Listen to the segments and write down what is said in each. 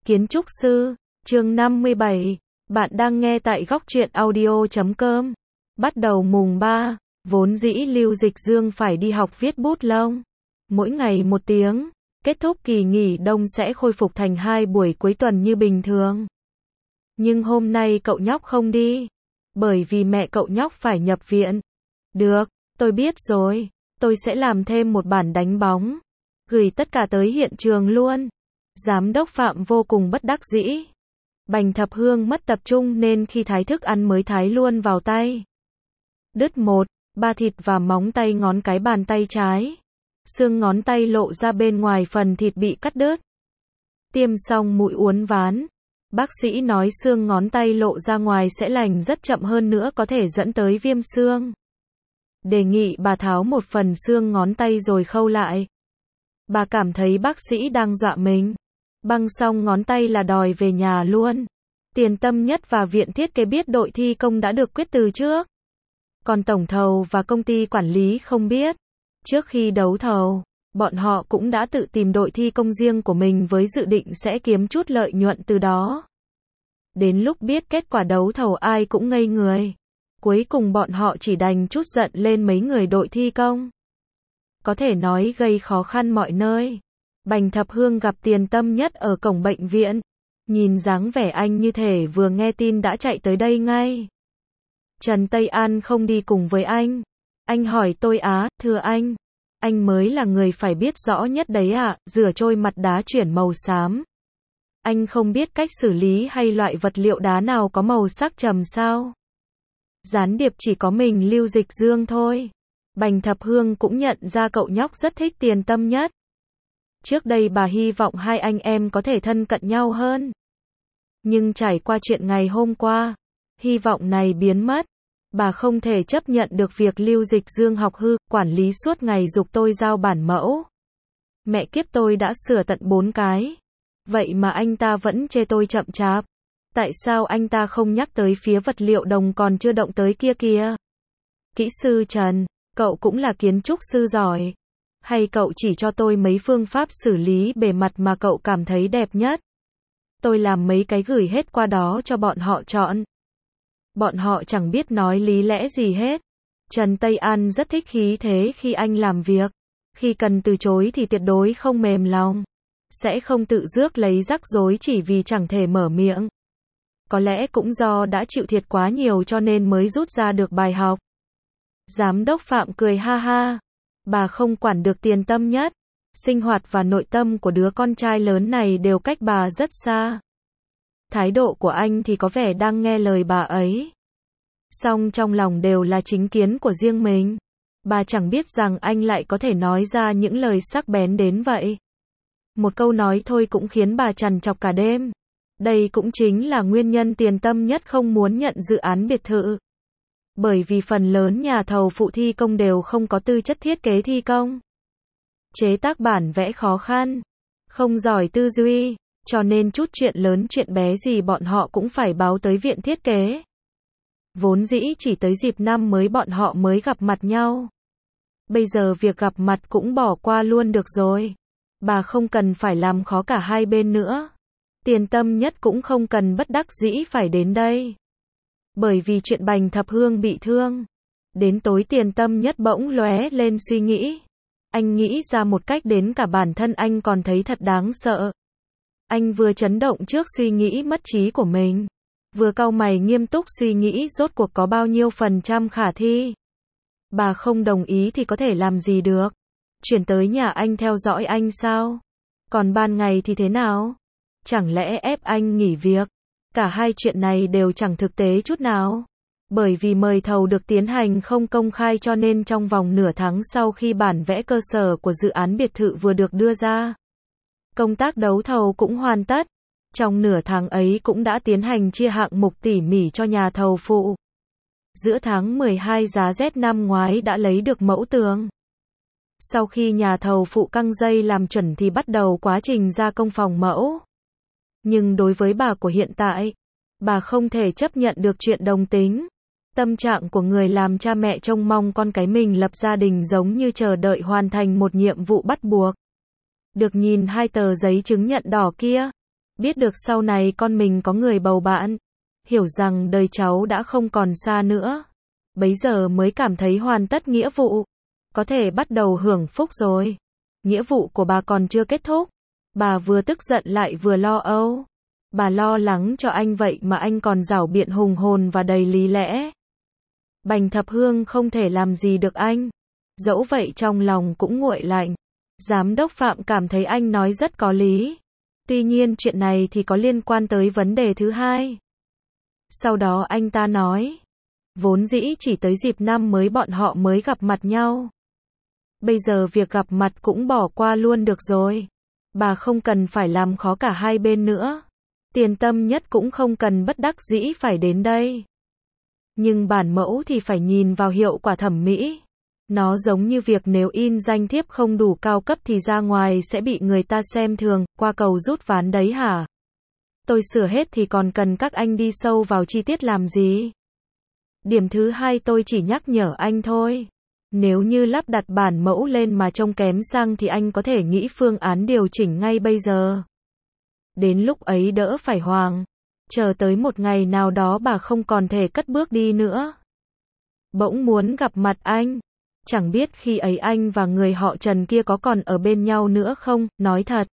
Kiến trúc sư, chương 57, bạn đang nghe tại góc truyện audio.com. Bắt đầu mùng 3, vốn dĩ Lưu Dịch Dương phải đi học viết bút lông. Mỗi ngày 1 tiếng, kết thúc kỳ nghỉ đông sẽ khôi phục thành 2 buổi cuối tuần như bình thường. Nhưng hôm nay cậu nhóc không đi, bởi vì mẹ cậu nhóc phải nhập viện. Được, tôi biết rồi, tôi sẽ làm thêm một bản đánh bóng, gửi tất cả tới hiện trường luôn. Giám đốc Phạm vô cùng bất đắc dĩ. Bành Thập Hương mất tập trung nên khi thái thức ăn mới thái luôn vào tay. Đứt 1, 3 thịt và móng tay ngón cái bàn tay trái. Xương ngón tay lộ ra bên ngoài phần thịt bị cắt đứt. Tiêm xong mũi uốn ván. Bác sĩ nói xương ngón tay lộ ra ngoài sẽ lành rất chậm, hơn nữa có thể dẫn tới viêm xương. Đề nghị bà tháo một phần xương ngón tay rồi khâu lại. Bà cảm thấy bác sĩ đang dọa mình. Băng xong ngón tay là đòi về nhà luôn. Tiền Tâm Nhất và viện thiết kế biết đội thi công đã được quyết từ trước. Còn tổng thầu và công ty quản lý không biết. Trước khi đấu thầu, bọn họ cũng đã tự tìm đội thi công riêng của mình với dự định sẽ kiếm chút lợi nhuận từ đó. Đến lúc biết kết quả đấu thầu ai cũng ngây người. Cuối cùng bọn họ chỉ đành trút giận lên mấy người đội thi công. Có thể nói gây khó khăn mọi nơi. Bành Thập Hương gặp Tiền Tâm Nhất ở cổng bệnh viện. Nhìn dáng vẻ anh như thể vừa nghe tin đã chạy tới đây ngay. Trần Tây An không đi cùng với anh. Anh hỏi tôi thưa anh mới là người phải biết rõ nhất đấy ạ, rửa trôi mặt đá chuyển màu xám. Anh không biết cách xử lý hay loại vật liệu đá nào có màu sắc trầm sao? Gián điệp chỉ có mình Lưu Dịch Dương thôi. Bành Thập Hương cũng nhận ra cậu nhóc rất thích Tiền Tâm Nhất. Trước đây bà hy vọng hai anh em có thể thân cận nhau hơn. Nhưng trải qua chuyện ngày hôm qua, hy vọng này biến mất. Bà không thể chấp nhận được việc Lưu Dịch Dương học hư, quản lý suốt ngày giục tôi giao bản mẫu. Mẹ kiếp, tôi đã sửa tận 4 cái. Vậy mà anh ta vẫn chê tôi chậm chạp. Tại sao anh ta không nhắc tới phía vật liệu đồng còn chưa động tới kia kìa? Kỹ sư Trần, cậu cũng là kiến trúc sư giỏi. Hay cậu chỉ cho tôi mấy phương pháp xử lý bề mặt mà cậu cảm thấy đẹp nhất? Tôi làm mấy cái gửi hết qua đó cho bọn họ chọn. Bọn họ chẳng biết nói lý lẽ gì hết. Trần Tây An rất thích khí thế khi anh làm việc. Khi cần từ chối thì tuyệt đối không mềm lòng. Sẽ không tự rước lấy rắc rối chỉ vì chẳng thể mở miệng. Có lẽ cũng do đã chịu thiệt quá nhiều cho nên mới rút ra được bài học. Giám đốc Phạm cười ha ha. Bà không quản được Tiền Tâm Nhất. Sinh hoạt và nội tâm của đứa con trai lớn này đều cách bà rất xa. Thái độ của anh thì có vẻ đang nghe lời bà ấy. Song trong lòng đều là chính kiến của riêng mình. Bà chẳng biết rằng anh lại có thể nói ra những lời sắc bén đến vậy. Một câu nói thôi cũng khiến bà trằn trọc cả đêm. Đây cũng chính là nguyên nhân Tiền Tâm Nhất không muốn nhận dự án biệt thự. Bởi vì phần lớn nhà thầu phụ thi công đều không có tư chất thiết kế thi công. Chế tác bản vẽ khó khăn, không giỏi tư duy, cho nên chút chuyện lớn chuyện bé gì bọn họ cũng phải báo tới viện thiết kế. Vốn dĩ chỉ tới dịp năm mới bọn họ mới gặp mặt nhau. Bây giờ việc gặp mặt cũng bỏ qua luôn được rồi. Bà không cần phải làm khó cả hai bên nữa. Tiền Tâm Nhất cũng không cần bất đắc dĩ phải đến đây. Bởi vì chuyện Bành Thập Hương bị thương. Đến tối Tiền Tâm Nhất bỗng lóe lên suy nghĩ. Anh nghĩ ra một cách đến cả bản thân anh còn thấy thật đáng sợ. Anh vừa chấn động trước suy nghĩ mất trí của mình. Vừa cau mày nghiêm túc suy nghĩ rốt cuộc có bao nhiêu % khả thi. Bà không đồng ý thì có thể làm gì được. Chuyển tới nhà anh theo dõi anh sao? Còn ban ngày thì thế nào? Chẳng lẽ ép anh nghỉ việc? Cả hai chuyện này đều chẳng thực tế chút nào. Bởi vì mời thầu được tiến hành không công khai cho nên trong vòng nửa tháng sau khi bản vẽ cơ sở của dự án biệt thự vừa được đưa ra, công tác đấu thầu cũng hoàn tất. Trong nửa tháng ấy cũng đã tiến hành chia hạng mục tỉ mỉ cho nhà thầu phụ. Giữa tháng 12 giá Z năm ngoái đã lấy được mẫu tường. Sau khi nhà thầu phụ căng dây làm chuẩn thì bắt đầu quá trình gia công phòng mẫu. Nhưng đối với bà của hiện tại, bà không thể chấp nhận được chuyện đồng tính. Tâm trạng của người làm cha mẹ trông mong con cái mình lập gia đình giống như chờ đợi hoàn thành một nhiệm vụ bắt buộc. Được nhìn 2 tờ giấy chứng nhận đỏ kia, Biết được sau này con mình có người bầu bạn, hiểu rằng đời cháu đã không còn xa nữa. Bấy giờ mới cảm thấy hoàn tất nghĩa vụ, có thể bắt đầu hưởng phúc rồi. Nghĩa vụ của bà còn chưa kết thúc. Bà vừa tức giận lại vừa lo âu. Bà lo lắng cho anh vậy mà anh còn giảo biện hùng hồn và đầy lý lẽ. Bành Thập Hương không thể làm gì được anh. Dẫu vậy trong lòng cũng nguội lạnh. Giám đốc Phạm cảm thấy anh nói rất có lý. Tuy nhiên chuyện này thì có liên quan tới vấn đề thứ hai. Sau đó anh ta nói, vốn dĩ chỉ tới dịp năm mới bọn họ mới gặp mặt nhau. Bây giờ việc gặp mặt cũng bỏ qua luôn được rồi. Bà không cần phải làm khó cả hai bên nữa. Tiền Tâm Nhất cũng không cần bất đắc dĩ phải đến đây. Nhưng bản mẫu thì phải nhìn vào hiệu quả thẩm mỹ. Nó giống như việc nếu in danh thiếp không đủ cao cấp thì ra ngoài sẽ bị người ta xem thường, qua cầu rút ván đấy hả? Tôi sửa hết thì còn cần các anh đi sâu vào chi tiết làm gì? Điểm thứ hai tôi chỉ nhắc nhở anh thôi. Nếu như lắp đặt bản mẫu lên mà trông kém sang thì anh có thể nghĩ phương án điều chỉnh ngay bây giờ. Đến lúc ấy đỡ phải hoang. Chờ tới một ngày nào đó bà không còn thể cất bước đi nữa. Bỗng muốn gặp mặt anh. Chẳng biết khi ấy anh và người họ Trần kia có còn ở bên nhau nữa không, nói thật.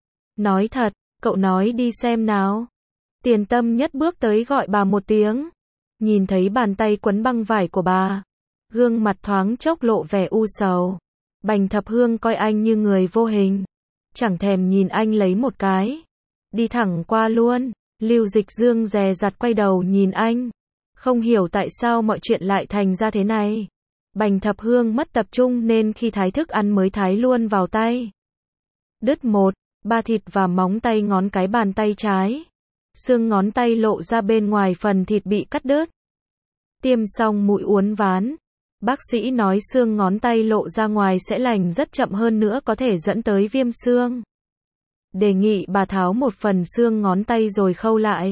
Nói thật, cậu nói đi xem nào. Tiền Tâm Nhất bước tới gọi bà một tiếng. Nhìn thấy bàn tay quấn băng vải của bà. Gương mặt thoáng chốc lộ vẻ u sầu. Bành Thập Hương coi anh như người vô hình. Chẳng thèm nhìn anh lấy một cái. Đi thẳng qua luôn. Lưu Dịch Dương dè dặt quay đầu nhìn anh. Không hiểu tại sao mọi chuyện lại thành ra thế này. Bành Thập Hương mất tập trung nên khi thái thức ăn mới thái luôn vào tay. Đứt một, ba thịt và móng tay ngón cái bàn tay trái. Xương ngón tay lộ ra bên ngoài phần thịt bị cắt đứt. Tiêm xong mũi uốn ván. Bác sĩ nói xương ngón tay lộ ra ngoài sẽ lành rất chậm hơn nữa có thể dẫn tới viêm xương. Đề nghị bà tháo một phần xương ngón tay rồi khâu lại.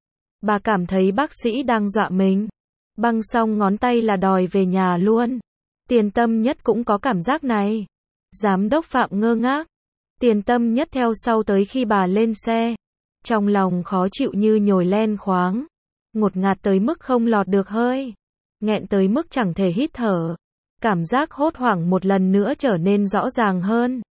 Bà cảm thấy bác sĩ đang dọa mình. Băng xong ngón tay là đòi về nhà luôn. Tiền Tâm Nhất cũng có cảm giác này. Giám đốc Phạm ngơ ngác. Tiền Tâm Nhất theo sau tới khi bà lên xe. Trong lòng khó chịu như nhồi len khoáng. Ngột ngạt tới mức không lọt được hơi. Nghẹn tới mức chẳng thể hít thở. Cảm giác hốt hoảng một lần nữa trở nên rõ ràng hơn.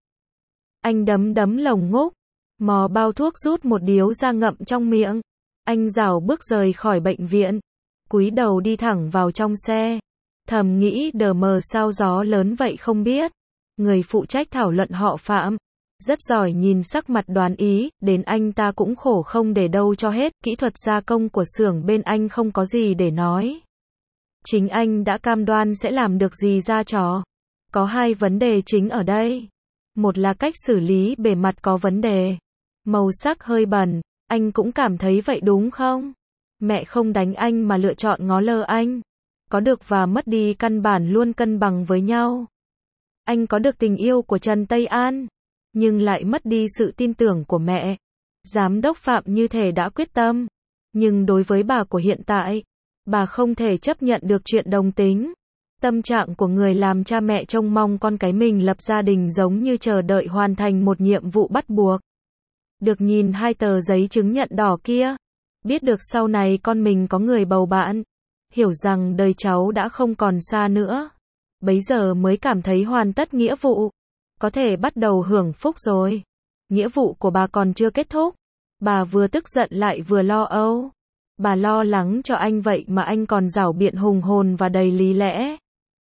Anh đấm đấm lồng ngúc. Mò bao thuốc rút một điếu ra ngậm trong miệng. Anh rảo bước rời khỏi bệnh viện. Cúi đầu đi thẳng vào trong xe. Thầm nghĩ đờ mờ sao gió lớn vậy không biết. Người phụ trách thảo luận họ Phạm. Rất giỏi nhìn sắc mặt đoán ý, đến anh ta cũng khổ không để đâu cho hết, kỹ thuật gia công của xưởng bên anh không có gì để nói. Chính anh đã cam đoan sẽ làm được gì ra trò. Có hai vấn đề chính ở đây. Một là cách xử lý bề mặt có vấn đề. Màu sắc hơi bẩn, anh cũng cảm thấy vậy đúng không? Mẹ không đánh anh mà lựa chọn ngó lơ anh. Có được và mất đi căn bản luôn cân bằng với nhau. Anh có được tình yêu của Trần Tây An, nhưng lại mất đi sự tin tưởng của mẹ. Giám đốc Phạm như thể đã quyết tâm. Nhưng đối với bà của hiện tại, bà không thể chấp nhận được chuyện đồng tính. Tâm trạng của người làm cha mẹ trông mong con cái mình lập gia đình giống như chờ đợi hoàn thành một nhiệm vụ bắt buộc. Được nhìn hai tờ giấy chứng nhận đỏ kia. Biết được sau này con mình có người bầu bạn. Hiểu rằng đời cháu đã không còn xa nữa. Bấy giờ mới cảm thấy hoàn tất nghĩa vụ. Có thể bắt đầu hưởng phúc rồi. Nghĩa vụ của bà còn chưa kết thúc. Bà vừa tức giận lại vừa lo âu. Bà lo lắng cho anh vậy mà anh còn giảo biện hùng hồn và đầy lý lẽ.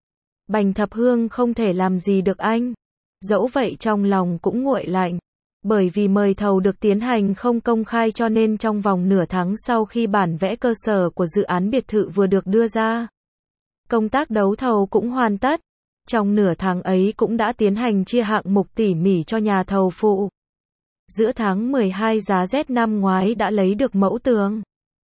Bành Thập Hương không thể làm gì được anh. Dẫu vậy trong lòng cũng nguội lạnh. Bởi vì mời thầu được tiến hành không công khai cho nên trong vòng nửa tháng sau khi bản vẽ cơ sở của dự án biệt thự vừa được đưa ra, công tác đấu thầu cũng hoàn tất. Trong nửa tháng ấy cũng đã tiến hành chia hạng mục tỉ mỉ cho nhà thầu phụ. Giữa tháng 12 giá Z năm ngoái đã lấy được mẫu tường.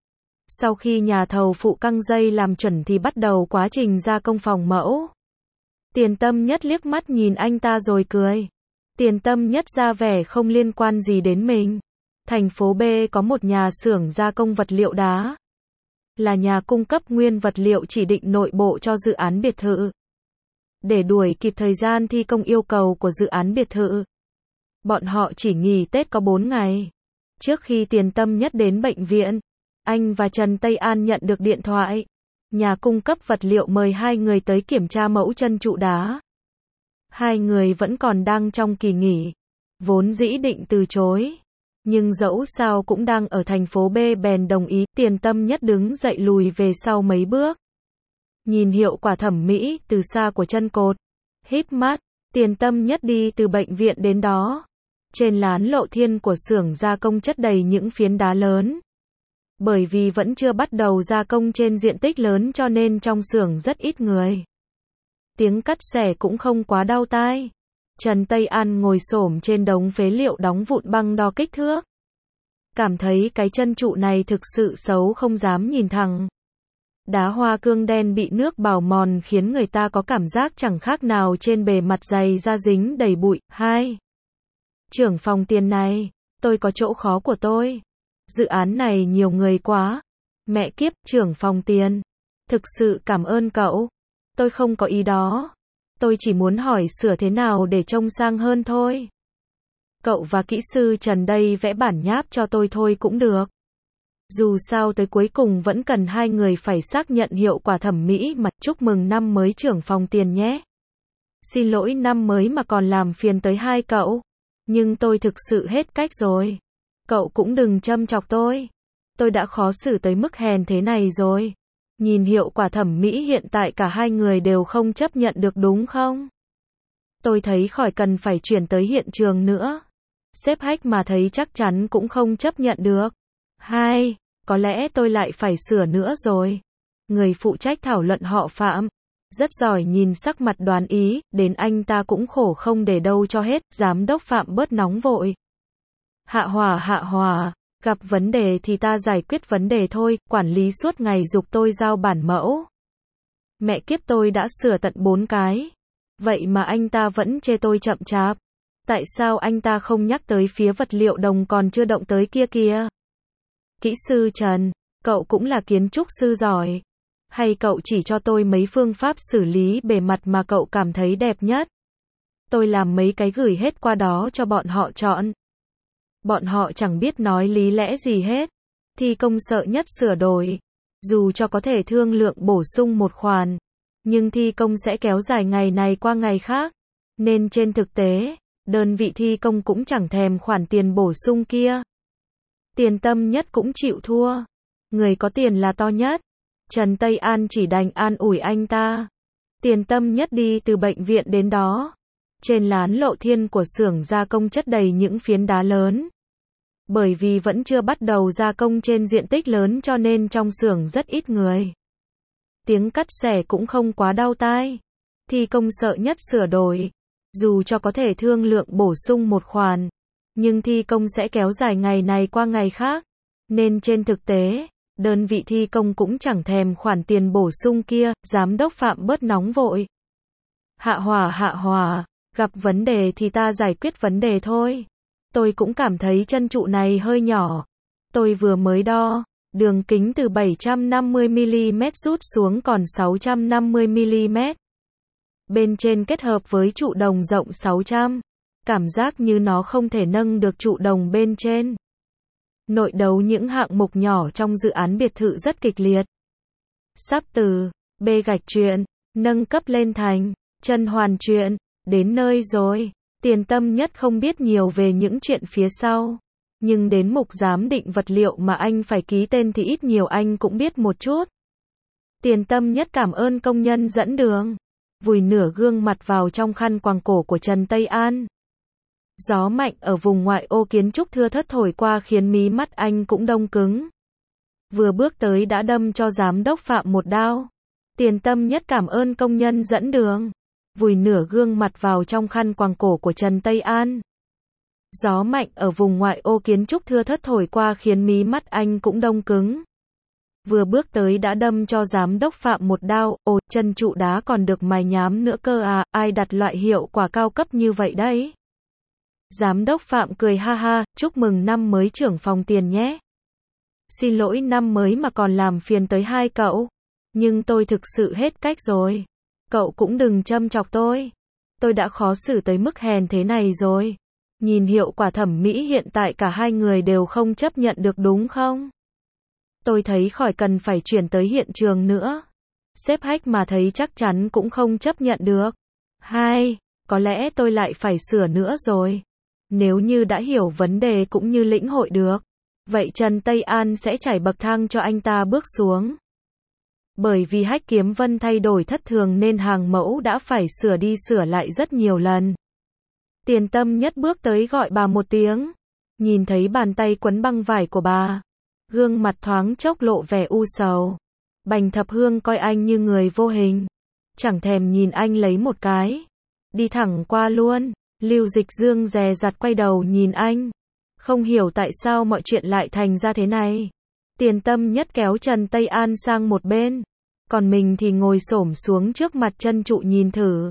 Sau khi nhà thầu phụ căng dây làm chuẩn thì bắt đầu quá trình gia công phòng mẫu. Tiền Tâm Nhất liếc mắt nhìn anh ta rồi cười. Tiền Tâm Nhất ra vẻ không liên quan gì đến mình. Thành phố B có một nhà xưởng gia công vật liệu đá. Là nhà cung cấp nguyên vật liệu chỉ định nội bộ cho dự án biệt thự. Để đuổi kịp thời gian thi công yêu cầu của dự án biệt thự, bọn họ chỉ nghỉ Tết có 4 ngày. Trước khi Tiền Tâm Nhất đến bệnh viện, anh và Trần Tây An nhận được điện thoại. Nhà cung cấp vật liệu mời hai người tới kiểm tra mẫu chân trụ đá. Hai người vẫn còn đang trong kỳ nghỉ. Vốn dĩ định từ chối. Nhưng dẫu sao cũng đang ở thành phố B bèn đồng ý. Tiền Tâm Nhất đứng dậy lùi về sau mấy bước. Nhìn hiệu quả thẩm mỹ từ xa của chân cột. Híp mắt, Tiền Tâm Nhất đi từ bệnh viện đến đó. Trên lán lộ thiên của xưởng gia công chất đầy những phiến đá lớn. Bởi vì vẫn chưa bắt đầu gia công trên diện tích lớn cho nên trong xưởng rất ít người. Tiếng cắt xẻ cũng không quá đau tai. Trần Tây An ngồi xổm trên đống phế liệu đóng vụn băng đo kích thước. Cảm thấy cái chân trụ này thực sự xấu không dám nhìn thẳng. Đá hoa cương đen bị nước bào mòn khiến người ta có cảm giác chẳng khác nào trên bề mặt dày da dính đầy bụi. 2. Trưởng phòng Tiền này, tôi có chỗ khó của tôi. Dự án này nhiều người quá. Mẹ kiếp, trưởng phòng Tiền. Thực sự cảm ơn cậu. Tôi không có ý đó. Tôi chỉ muốn hỏi sửa thế nào để trông sang hơn thôi. Cậu và kỹ sư Trần đây vẽ bản nháp cho tôi thôi cũng được. Dù sao tới cuối cùng vẫn cần hai người phải xác nhận hiệu quả thẩm mỹ mà. Chúc mừng năm mới trưởng phòng Tiền nhé. Xin lỗi năm mới mà còn làm phiền tới hai cậu. Nhưng tôi thực sự hết cách rồi. Cậu cũng đừng châm chọc tôi. Tôi đã khó xử tới mức hèn thế này rồi. Nhìn hiệu quả thẩm mỹ hiện tại cả hai người đều không chấp nhận được đúng không? Tôi thấy khỏi cần phải chuyển tới hiện trường nữa. Sếp Hách mà thấy chắc chắn cũng không chấp nhận được. 2. Có lẽ tôi lại phải sửa nữa rồi. Người phụ trách thảo luận họ Phạm. Rất giỏi nhìn sắc mặt đoán ý, đến anh ta cũng khổ không để đâu cho hết. Giám đốc Phạm bớt nóng vội. Hạ Hòa. Gặp vấn đề thì ta giải quyết vấn đề thôi, quản lý suốt ngày giục tôi giao bản mẫu. Mẹ kiếp tôi đã sửa tận 4 cái. Vậy mà anh ta vẫn chê tôi chậm chạp. Tại sao anh ta không nhắc tới phía vật liệu đồng còn chưa động tới kia kìa? Kỹ sư Trần, cậu cũng là kiến trúc sư giỏi. Hay cậu chỉ cho tôi mấy phương pháp xử lý bề mặt mà cậu cảm thấy đẹp nhất? Tôi làm mấy cái gửi hết qua đó cho bọn họ chọn. Bọn họ chẳng biết nói lý lẽ gì hết. Thi công sợ nhất sửa đổi. Dù cho có thể thương lượng bổ sung một khoản. Nhưng thi công sẽ kéo dài ngày này qua ngày khác. Nên trên thực tế, đơn vị thi công cũng chẳng thèm khoản tiền bổ sung kia. Tiền Tâm Nhất cũng chịu thua. Người có tiền là to nhất. Trần Tây An chỉ đành an ủi anh ta. Tiền Tâm Nhất đi từ bệnh viện đến đó. Trên lán lộ thiên của xưởng gia công chất đầy những phiến đá lớn. Bởi vì vẫn chưa bắt đầu gia công trên diện tích lớn cho nên trong xưởng rất ít người. Tiếng cắt xẻ cũng không quá đau tai. Thi công sợ nhất sửa đổi. Dù cho có thể thương lượng bổ sung một khoản. Nhưng thi công sẽ kéo dài ngày này qua ngày khác. Nên trên thực tế, đơn vị thi công cũng chẳng thèm khoản tiền bổ sung kia. Giám đốc Phạm bớt nóng vội. Hạ Hòa. Gặp vấn đề thì ta giải quyết vấn đề thôi. Tôi cũng cảm thấy chân trụ này hơi nhỏ. Tôi vừa mới đo, đường kính từ 750mm rút xuống còn 650mm. Bên trên kết hợp với trụ đồng rộng 600. Cảm giác như nó không thể nâng được trụ đồng bên trên. Nội đấu những hạng mục nhỏ trong dự án biệt thự rất kịch liệt. Sắp từ B gạch chuyện, nâng cấp lên thành chân hoàn chuyện, đến nơi rồi. Tiền Tâm Nhất không biết nhiều về những chuyện phía sau. Nhưng đến mục giám định vật liệu mà anh phải ký tên thì ít nhiều anh cũng biết một chút. Tiền Tâm Nhất cảm ơn công nhân dẫn đường. Vùi nửa gương mặt vào trong khăn quàng cổ của Trần Tây An. Gió mạnh ở vùng ngoại ô kiến trúc thưa thớt thổi qua khiến mí mắt anh cũng đông cứng. Vừa bước tới đã đâm cho giám đốc Phạm một đao. Tiền Tâm Nhất cảm ơn công nhân dẫn đường. Vùi nửa gương mặt vào trong khăn quàng cổ của Trần Tây An. Gió mạnh ở vùng ngoại ô kiến trúc thưa thớt thổi qua khiến mí mắt anh cũng đông cứng. Vừa bước tới đã đâm cho giám đốc Phạm một đao. Ồ, chân trụ đá còn được mài nhám nữa cơ à, ai đặt loại hiệu quả cao cấp như vậy đấy? Giám đốc Phạm cười ha ha, chúc mừng năm mới trưởng phòng Tiền nhé. Xin lỗi năm mới mà còn làm phiền tới hai cậu. Nhưng tôi thực sự hết cách rồi. Cậu cũng đừng châm chọc tôi. Tôi đã khó xử tới mức hèn thế này rồi. Nhìn hiệu quả thẩm mỹ hiện tại cả hai người đều không chấp nhận được đúng không? Tôi thấy khỏi cần phải chuyển tới hiện trường nữa. Sếp Hách mà thấy chắc chắn cũng không chấp nhận được. Hai, có lẽ tôi lại phải sửa nữa rồi. Nếu như đã hiểu vấn đề cũng như lĩnh hội được, vậy Trần Tây An sẽ trải bậc thang cho anh ta bước xuống. Bởi vì Hách Kiếm Vân thay đổi thất thường nên hàng mẫu đã phải sửa đi sửa lại rất nhiều lần. Tiền Tâm Nhất bước tới gọi bà một tiếng. Nhìn thấy bàn tay quấn băng vải của bà, gương mặt thoáng chốc lộ vẻ u sầu. Bành Thập Hương coi anh như người vô hình, chẳng thèm nhìn anh lấy một cái, đi thẳng qua luôn. Lưu Dịch Dương dè dặt quay đầu nhìn anh, không hiểu tại sao mọi chuyện lại thành ra thế này. Tiền Tâm Nhất kéo Trần Tây An sang một bên, còn mình thì ngồi xổm xuống trước mặt chân trụ nhìn thử.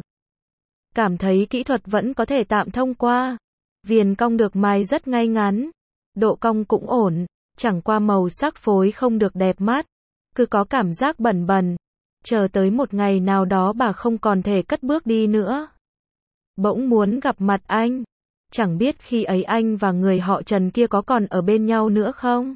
Cảm thấy kỹ thuật vẫn có thể tạm thông qua. Viền cong được mài rất ngay ngắn, độ cong cũng ổn, chẳng qua màu sắc phối không được đẹp mắt, cứ có cảm giác bẩn bẩn. Chờ tới một ngày nào đó bà không còn thể cất bước đi nữa. Bỗng muốn gặp mặt anh, chẳng biết khi ấy anh và người họ Trần kia có còn ở bên nhau nữa không?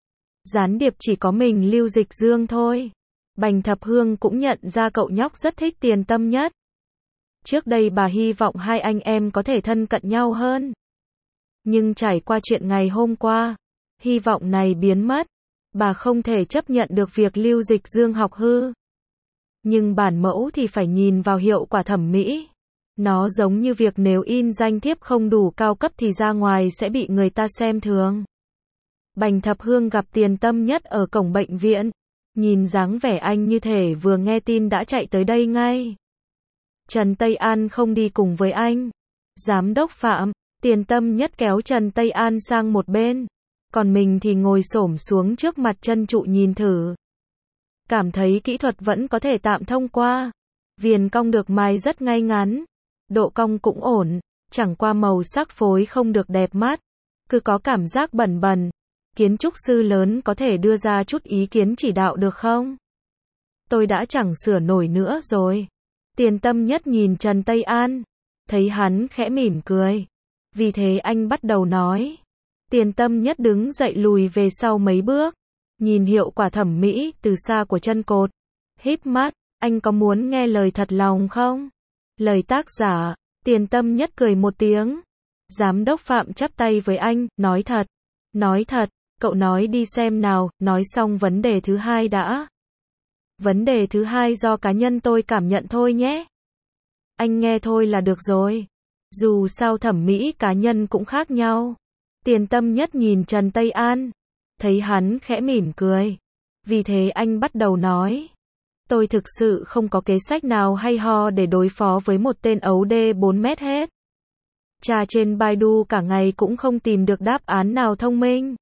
Gián điệp chỉ có mình Lưu Dịch Dương thôi. Bành Thập Hương cũng nhận ra cậu nhóc rất thích Tiền Tâm Nhất. Trước đây bà hy vọng hai anh em có thể thân cận nhau hơn. Nhưng trải qua chuyện ngày hôm qua, hy vọng này biến mất. Bà không thể chấp nhận được việc Lưu Dịch Dương học hư. Nhưng bản mẫu thì phải nhìn vào hiệu quả thẩm mỹ. Nó giống như việc nếu in danh thiếp không đủ cao cấp thì ra ngoài sẽ bị người ta xem thường. Bành Thập Hương gặp Tiền Tâm Nhất ở cổng bệnh viện. Nhìn dáng vẻ anh như thể vừa nghe tin đã chạy tới đây ngay. Trần Tây An không đi cùng với anh. Giám đốc Phạm, Tiền Tâm Nhất kéo Trần Tây An sang một bên, còn mình thì ngồi xổm xuống trước mặt chân trụ nhìn thử. Cảm thấy kỹ thuật vẫn có thể tạm thông qua. Viền cong được mài rất ngay ngắn, độ cong cũng ổn, chẳng qua màu sắc phối không được đẹp mắt, cứ có cảm giác bẩn bẩn. Kiến trúc sư lớn có thể đưa ra chút ý kiến chỉ đạo được không? Tôi đã chẳng sửa nổi nữa rồi. Tiền Tâm Nhất nhìn Trần Tây An, thấy hắn khẽ mỉm cười. Vì thế anh bắt đầu nói. Tiền Tâm Nhất đứng dậy lùi về sau mấy bước, nhìn hiệu quả thẩm mỹ từ xa của chân cột. Híp mắt, anh có muốn nghe lời thật lòng không? Lời tác giả. Tiền Tâm Nhất cười một tiếng. Giám đốc Phạm chắp tay với anh, nói thật. Nói thật, cậu nói đi xem nào, nói xong vấn đề thứ hai đã. Vấn đề thứ hai do cá nhân tôi cảm nhận thôi nhé. Anh nghe thôi là được rồi. Dù sao thẩm mỹ cá nhân cũng khác nhau. Tiền Tâm Nhất nhìn Trần Tây An, thấy hắn khẽ mỉm cười. Vì thế anh bắt đầu nói. Tôi thực sự không có kế sách nào hay ho để đối phó với một tên ấu đê 4 mét hết. Tra trên Baidu cả ngày cũng không tìm được đáp án nào thông minh.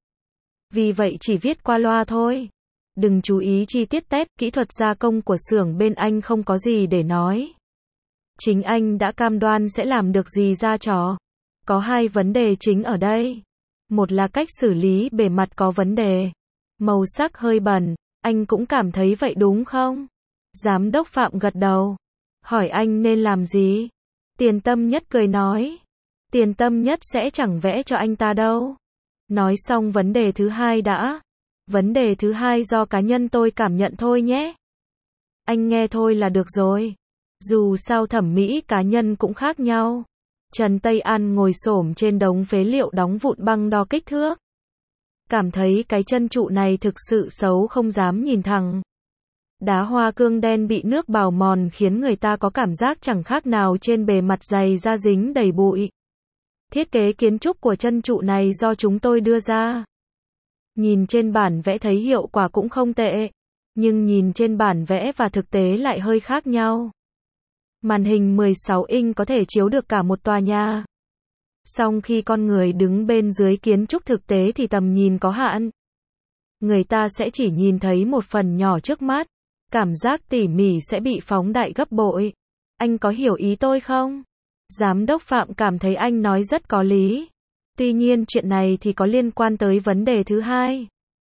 Vì vậy chỉ viết qua loa thôi. Đừng chú ý chi tiết test, kỹ thuật gia công của xưởng bên anh không có gì để nói. Chính anh đã cam đoan sẽ làm được gì ra trò. Có hai vấn đề chính ở đây. Một là cách xử lý bề mặt có vấn đề. Màu sắc hơi bẩn, anh cũng cảm thấy vậy đúng không? Giám đốc Phạm gật đầu. Hỏi anh nên làm gì? Tiền Tâm Nhất cười nói. Tiền Tâm Nhất sẽ chẳng vẽ cho anh ta đâu. Nói xong vấn đề thứ hai đã. Vấn đề thứ hai do cá nhân tôi cảm nhận thôi nhé. Anh nghe thôi là được rồi. Dù sao thẩm mỹ cá nhân cũng khác nhau. Trần Tây An ngồi xổm trên đống phế liệu đóng vụn băng đo kích thước. Cảm thấy cái chân trụ này thực sự xấu không dám nhìn thẳng. Đá hoa cương đen bị nước bào mòn khiến người ta có cảm giác chẳng khác nào trên bề mặt giày da dính đầy bụi. Thiết kế kiến trúc của chân trụ này do chúng tôi đưa ra. Nhìn trên bản vẽ thấy hiệu quả cũng không tệ, nhưng nhìn trên bản vẽ và thực tế lại hơi khác nhau. Màn hình 16 inch có thể chiếu được cả một tòa nhà. Song khi con người đứng bên dưới kiến trúc thực tế thì tầm nhìn có hạn. Người ta sẽ chỉ nhìn thấy một phần nhỏ trước mắt. Cảm giác tỉ mỉ sẽ bị phóng đại gấp bội. Anh có hiểu ý tôi không? Giám đốc Phạm cảm thấy anh nói rất có lý. Tuy nhiên chuyện này thì có liên quan tới vấn đề thứ hai.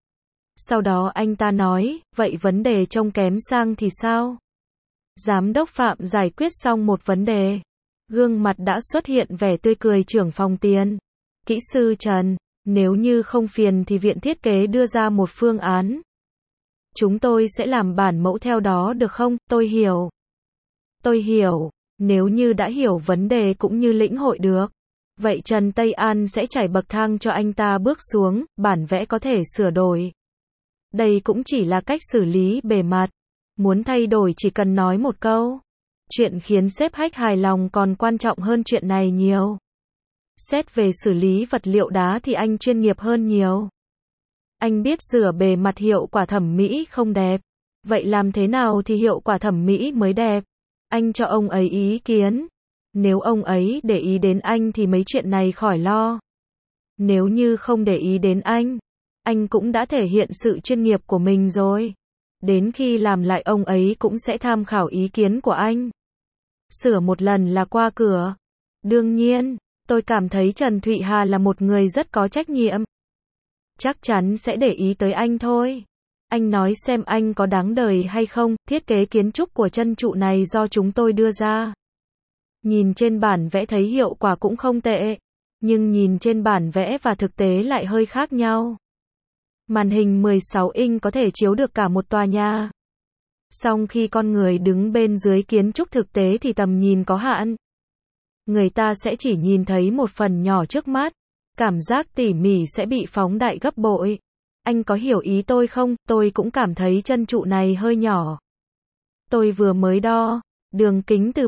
Sau đó anh ta nói, vậy vấn đề trông kém sang thì sao? Giám đốc Phạm giải quyết xong một vấn đề. Gương mặt đã xuất hiện vẻ tươi cười trưởng phòng tiền. Kỹ sư Trần, nếu như không phiền thì viện thiết kế đưa ra một phương án. Chúng tôi sẽ làm bản mẫu theo đó được không? Tôi hiểu. Tôi hiểu. Nếu như đã hiểu vấn đề cũng như lĩnh hội được. Vậy Trần Tây An sẽ trải bậc thang cho anh ta bước xuống, bản vẽ có thể sửa đổi. Đây cũng chỉ là cách xử lý bề mặt. Muốn thay đổi chỉ cần nói một câu. Chuyện khiến sếp khách hài lòng còn quan trọng hơn chuyện này nhiều. Xét về xử lý vật liệu đá thì anh chuyên nghiệp hơn nhiều. Anh biết rửa bề mặt hiệu quả thẩm mỹ không đẹp. Vậy làm thế nào thì hiệu quả thẩm mỹ mới đẹp? Anh cho ông ấy ý kiến. Nếu ông ấy để ý đến anh thì mấy chuyện này khỏi lo. Nếu như không để ý đến anh cũng đã thể hiện sự chuyên nghiệp của mình rồi. Đến khi làm lại ông ấy cũng sẽ tham khảo ý kiến của anh. Sửa một lần là qua cửa. Đương nhiên, tôi cảm thấy Trần Thụy Hà là một người rất có trách nhiệm. Chắc chắn sẽ để ý tới anh thôi. Anh nói xem anh có đáng đời hay không, thiết kế kiến trúc của chân trụ này do chúng tôi đưa ra. Nhìn trên bản vẽ thấy hiệu quả cũng không tệ, nhưng nhìn trên bản vẽ và thực tế lại hơi khác nhau. Màn hình 16 inch có thể chiếu được cả một tòa nhà. Song khi con người đứng bên dưới kiến trúc thực tế thì tầm nhìn có hạn. Người ta sẽ chỉ nhìn thấy một phần nhỏ trước mắt. Cảm giác tỉ mỉ sẽ bị phóng đại gấp bội. Anh có hiểu ý tôi không? Tôi cũng cảm thấy chân trụ này hơi nhỏ. Tôi vừa mới đo. Đường kính từ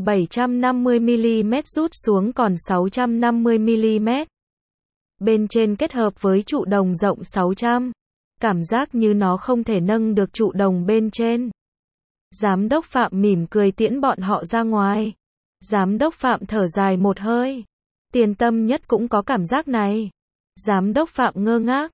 750mm rút xuống còn 650mm. Bên trên kết hợp với trụ đồng rộng 600. Cảm giác như nó không thể nâng được trụ đồng bên trên. Giám đốc Phạm mỉm cười tiễn bọn họ ra ngoài. Giám đốc Phạm thở dài một hơi. Tiền Tâm Nhất cũng có cảm giác này. Giám đốc Phạm ngơ ngác.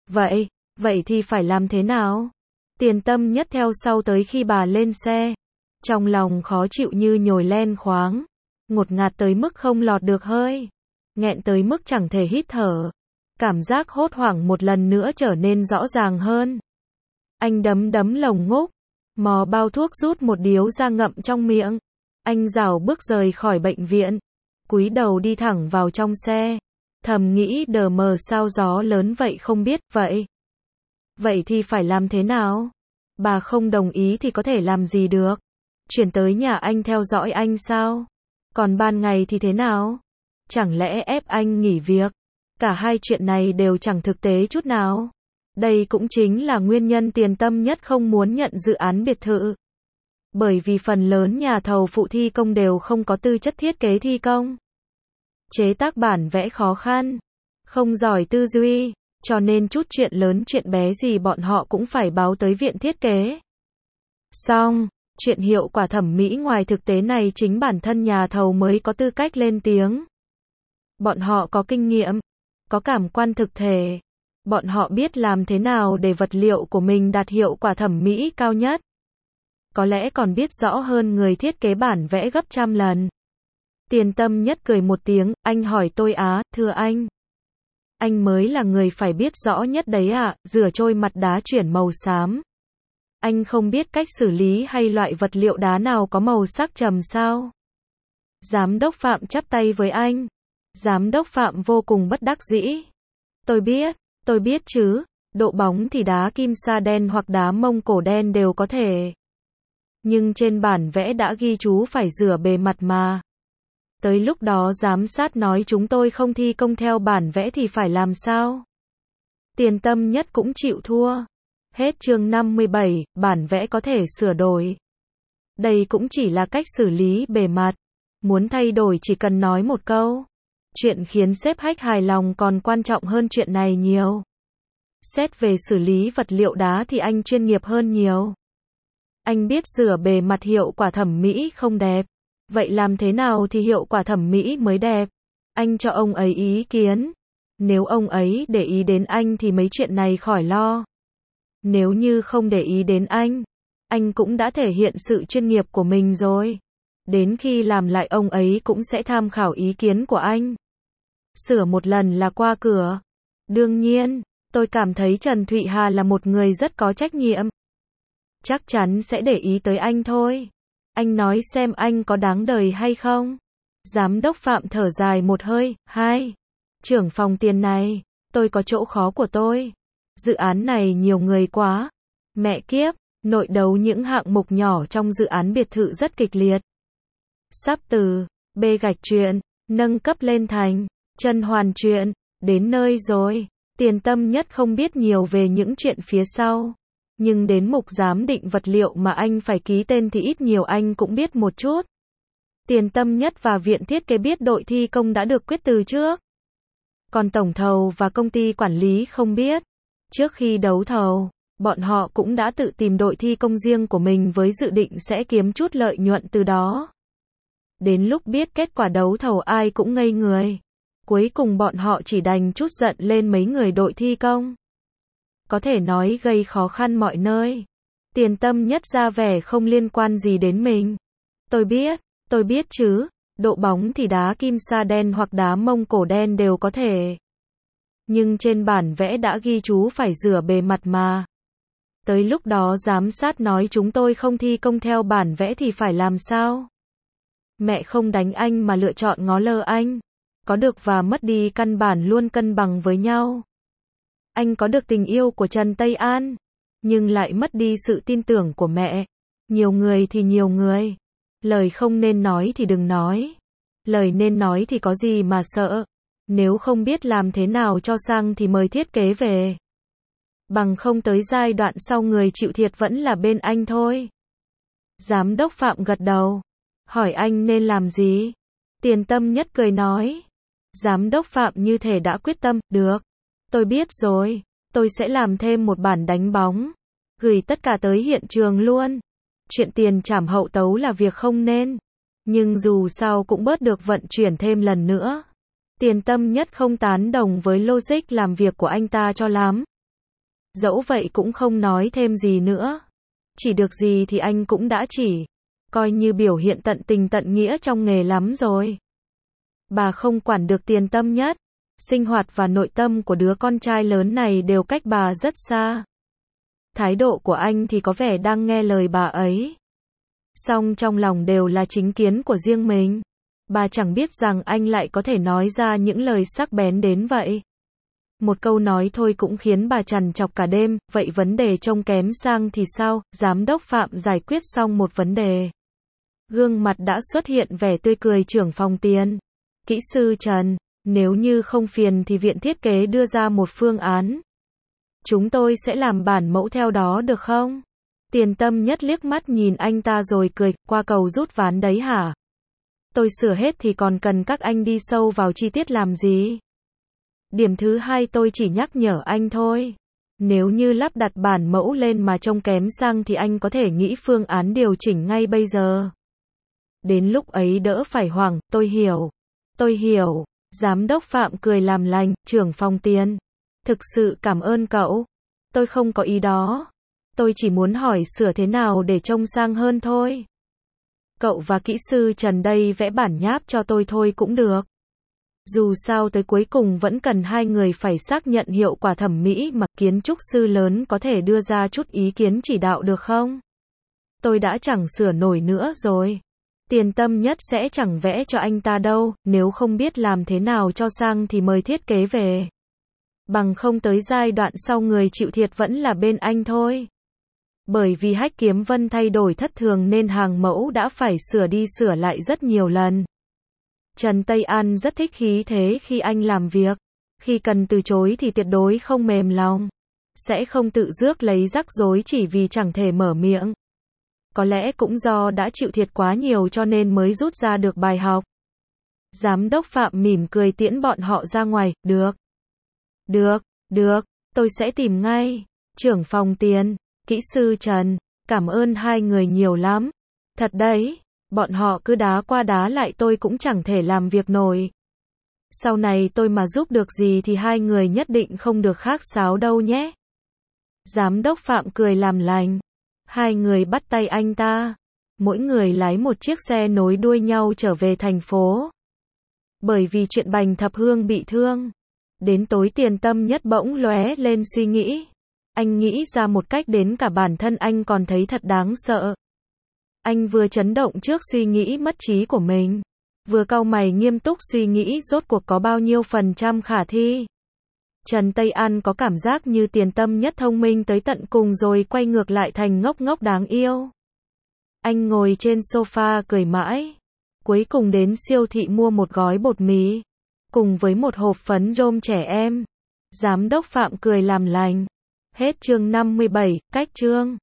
Vậy thì phải làm thế nào? Tiền Tâm Nhất theo sau tới khi bà lên xe. Trong lòng khó chịu như nhồi len khoáng. Ngột ngạt tới mức không lọt được hơi. Nghẹn tới mức chẳng thể hít thở. Cảm giác hốt hoảng một lần nữa trở nên rõ ràng hơn. Anh đấm lồng ngực. Mò bao thuốc rút một điếu ra ngậm trong miệng. Anh rảo bước rời khỏi bệnh viện. Cúi đầu đi thẳng vào trong xe. Thầm nghĩ đờ mờ sao gió lớn vậy không biết, vậy thì phải làm thế nào? Bà không đồng ý thì có thể làm gì được? Chuyển tới nhà anh theo dõi anh sao? Còn ban ngày thì thế nào? Chẳng lẽ ép anh nghỉ việc? Cả hai chuyện này đều chẳng thực tế chút nào. Đây cũng chính là nguyên nhân Tiền Tâm Nhất không muốn nhận dự án biệt thự. Bởi vì phần lớn nhà thầu phụ thi công đều không có tư chất thiết kế thi công. Chế tác bản vẽ khó khăn, không giỏi tư duy, cho nên chút chuyện lớn chuyện bé gì bọn họ cũng phải báo tới viện thiết kế. Xong, chuyện hiệu quả thẩm mỹ ngoài thực tế này chính bản thân nhà thầu mới có tư cách lên tiếng. Bọn họ có kinh nghiệm, có cảm quan thực thể. Bọn họ biết làm thế nào để vật liệu của mình đạt hiệu quả thẩm mỹ cao nhất. Có lẽ còn biết rõ hơn người thiết kế bản vẽ gấp trăm lần. Tiền Tâm Nhất cười một tiếng, anh hỏi tôi á, thưa anh. Anh mới là người phải biết rõ nhất đấy ạ, rửa trôi mặt đá chuyển màu xám. Anh không biết cách xử lý hay loại vật liệu đá nào có màu sắc trầm sao? Giám đốc Phạm chắp tay với anh. Giám đốc Phạm vô cùng bất đắc dĩ. Tôi biết chứ, độ bóng thì đá kim sa đen hoặc đá Mông Cổ đen đều có thể. Nhưng trên bản vẽ đã ghi chú phải rửa bề mặt mà. Tới lúc đó giám sát nói chúng tôi không thi công theo bản vẽ thì phải làm sao? Tiền Tâm Nhất cũng chịu thua. Hết chương 57, bản vẽ có thể sửa đổi. Đây cũng chỉ là cách xử lý bề mặt. Muốn thay đổi chỉ cần nói một câu. Chuyện khiến sếp khách hài lòng còn quan trọng hơn chuyện này nhiều. Xét về xử lý vật liệu đá thì anh chuyên nghiệp hơn nhiều. Anh biết rửa bề mặt hiệu quả thẩm mỹ không đẹp. Vậy làm thế nào thì hiệu quả thẩm mỹ mới đẹp? Anh cho ông ấy ý kiến. Nếu ông ấy để ý đến anh thì mấy chuyện này khỏi lo. Nếu như không để ý đến anh cũng đã thể hiện sự chuyên nghiệp của mình rồi. Đến khi làm lại ông ấy cũng sẽ tham khảo ý kiến của anh. Sửa một lần là qua cửa. Đương nhiên, tôi cảm thấy Trần Thụy Hà là một người rất có trách nhiệm. Chắc chắn sẽ để ý tới anh thôi. Anh nói xem anh có đáng đời hay không? Giám đốc Phạm thở dài một hơi, hai. Trưởng phòng Tiền này, tôi có chỗ khó của tôi. Dự án này nhiều người quá. Mẹ kiếp, nội đấu những hạng mục nhỏ trong dự án biệt thự rất kịch liệt. Sắp từ B gạch chuyện, nâng cấp lên thành chân hoàn chuyện, đến nơi rồi. Tiền Tâm Nhất không biết nhiều về những chuyện phía sau. Nhưng đến mục giám định vật liệu mà anh phải ký tên thì ít nhiều anh cũng biết một chút. Tiền Tâm Nhất và viện thiết kế biết đội thi công đã được quyết từ trước. Còn tổng thầu và công ty quản lý không biết. Trước khi đấu thầu, bọn họ cũng đã tự tìm đội thi công riêng của mình với dự định sẽ kiếm chút lợi nhuận từ đó. Đến lúc biết kết quả đấu thầu ai cũng ngây người. Cuối cùng bọn họ chỉ đành trút giận lên mấy người đội thi công. Có thể nói gây khó khăn mọi nơi. Tiền Tâm Nhất ra vẻ không liên quan gì đến mình. Tôi biết chứ, độ bóng thì đá kim sa đen hoặc đá Mông Cổ đen đều có thể. Nhưng trên bản vẽ đã ghi chú phải rửa bề mặt mà. Tới lúc đó giám sát nói chúng tôi không thi công theo bản vẽ thì phải làm sao? Mẹ không đánh anh mà lựa chọn ngó lơ anh. Có được và mất đi căn bản luôn cân bằng với nhau. Anh có được tình yêu của Trần Tây An, nhưng lại mất đi sự tin tưởng của mẹ. Nhiều người thì nhiều người. Lời không nên nói thì đừng nói. Lời nên nói thì có gì mà sợ. Nếu không biết làm thế nào cho sang thì mời thiết kế về. Bằng không tới giai đoạn sau người chịu thiệt vẫn là bên anh thôi. Giám đốc Phạm gật đầu. Hỏi anh nên làm gì? Tiền Tâm Nhất cười nói. Giám đốc Phạm như thể đã quyết tâm, được. Tôi biết rồi, tôi sẽ làm thêm một bản đánh bóng. Gửi tất cả tới hiện trường luôn. Chuyện tiền trảm hậu tấu là việc không nên. Nhưng dù sao cũng bớt được vận chuyển thêm lần nữa. Tiền Tâm Nhất không tán đồng với logic làm việc của anh ta cho lắm. Dẫu vậy cũng không nói thêm gì nữa. Chỉ được gì thì anh cũng đã chỉ. Coi như biểu hiện tận tình tận nghĩa trong nghề lắm rồi. Bà không quản được Tiền Tâm Nhất. Sinh hoạt và nội tâm của đứa con trai lớn này đều cách bà rất xa. Thái độ của anh thì có vẻ đang nghe lời bà ấy. Song trong lòng đều là chính kiến của riêng mình. Bà chẳng biết rằng anh lại có thể nói ra những lời sắc bén đến vậy. Một câu nói thôi cũng khiến bà trằn trọc cả đêm. Vậy vấn đề trông kém sang thì sao? Giám đốc Phạm giải quyết xong một vấn đề. Gương mặt đã xuất hiện vẻ tươi cười trưởng phòng Tiền. Kỹ sư Trần, nếu như không phiền thì viện thiết kế đưa ra một phương án. Chúng tôi sẽ làm bản mẫu theo đó được không? Tiền Tâm Nhất liếc mắt nhìn anh ta rồi cười, qua cầu rút ván đấy hả? Tôi sửa hết thì còn cần các anh đi sâu vào chi tiết làm gì? Điểm thứ hai tôi chỉ nhắc nhở anh thôi. Nếu như lắp đặt bản mẫu lên mà trông kém sang thì anh có thể nghĩ phương án điều chỉnh ngay bây giờ. Đến lúc ấy đỡ phải hoảng, tôi hiểu. Tôi hiểu. Giám đốc Phạm cười làm lành, trưởng phòng Tiền. Thực sự cảm ơn cậu. Tôi không có ý đó. Tôi chỉ muốn hỏi sửa thế nào để trông sang hơn thôi. Cậu và kỹ sư Trần đây vẽ bản nháp cho tôi thôi cũng được. Dù sao tới cuối cùng vẫn cần hai người phải xác nhận hiệu quả thẩm mỹ mà kiến trúc sư lớn có thể đưa ra chút ý kiến chỉ đạo được không? Tôi đã chẳng sửa nổi nữa rồi. Tiền Tâm Nhất sẽ chẳng vẽ cho anh ta đâu, nếu không biết làm thế nào cho sang thì mời thiết kế về. Bằng không tới giai đoạn sau người chịu thiệt vẫn là bên anh thôi. Bởi vì Hách Kiếm Vân thay đổi thất thường nên hàng mẫu đã phải sửa đi sửa lại rất nhiều lần. Trần Tây An rất thích khí thế khi anh làm việc. Khi cần từ chối thì tuyệt đối không mềm lòng. Sẽ không tự rước lấy rắc rối chỉ vì chẳng thể mở miệng. Có lẽ cũng do đã chịu thiệt quá nhiều cho nên mới rút ra được bài học. Giám đốc Phạm mỉm cười tiễn bọn họ ra ngoài, được, tôi sẽ tìm ngay. Trưởng phòng Tiền, kỹ sư Trần, cảm ơn hai người nhiều lắm. Thật đấy, bọn họ cứ đá qua đá lại tôi cũng chẳng thể làm việc nổi. Sau này tôi mà giúp được gì thì hai người nhất định không được khác sáo đâu nhé. Giám đốc Phạm cười làm lành. Hai người bắt tay anh ta. Mỗi người lái một chiếc xe nối đuôi nhau trở về thành phố. Bởi vì chuyện Bành Thập Hương bị thương. Đến tối Tiền Tâm Nhất bỗng lóe lên suy nghĩ. Anh nghĩ ra một cách đến cả bản thân anh còn thấy thật đáng sợ. Anh vừa chấn động trước suy nghĩ mất trí của mình. Vừa cau mày nghiêm túc suy nghĩ rốt cuộc có bao nhiêu phần trăm khả thi. Trần Tây An có cảm giác như tiền tâm nhất thông minh tới tận cùng rồi quay ngược lại thành ngốc ngốc đáng yêu. Anh ngồi trên sofa cười mãi. Cuối cùng đến siêu thị mua một gói bột mì, cùng với một hộp phấn rôm trẻ em. Giám đốc Phạm cười làm lành. Hết chương 57, cách chương.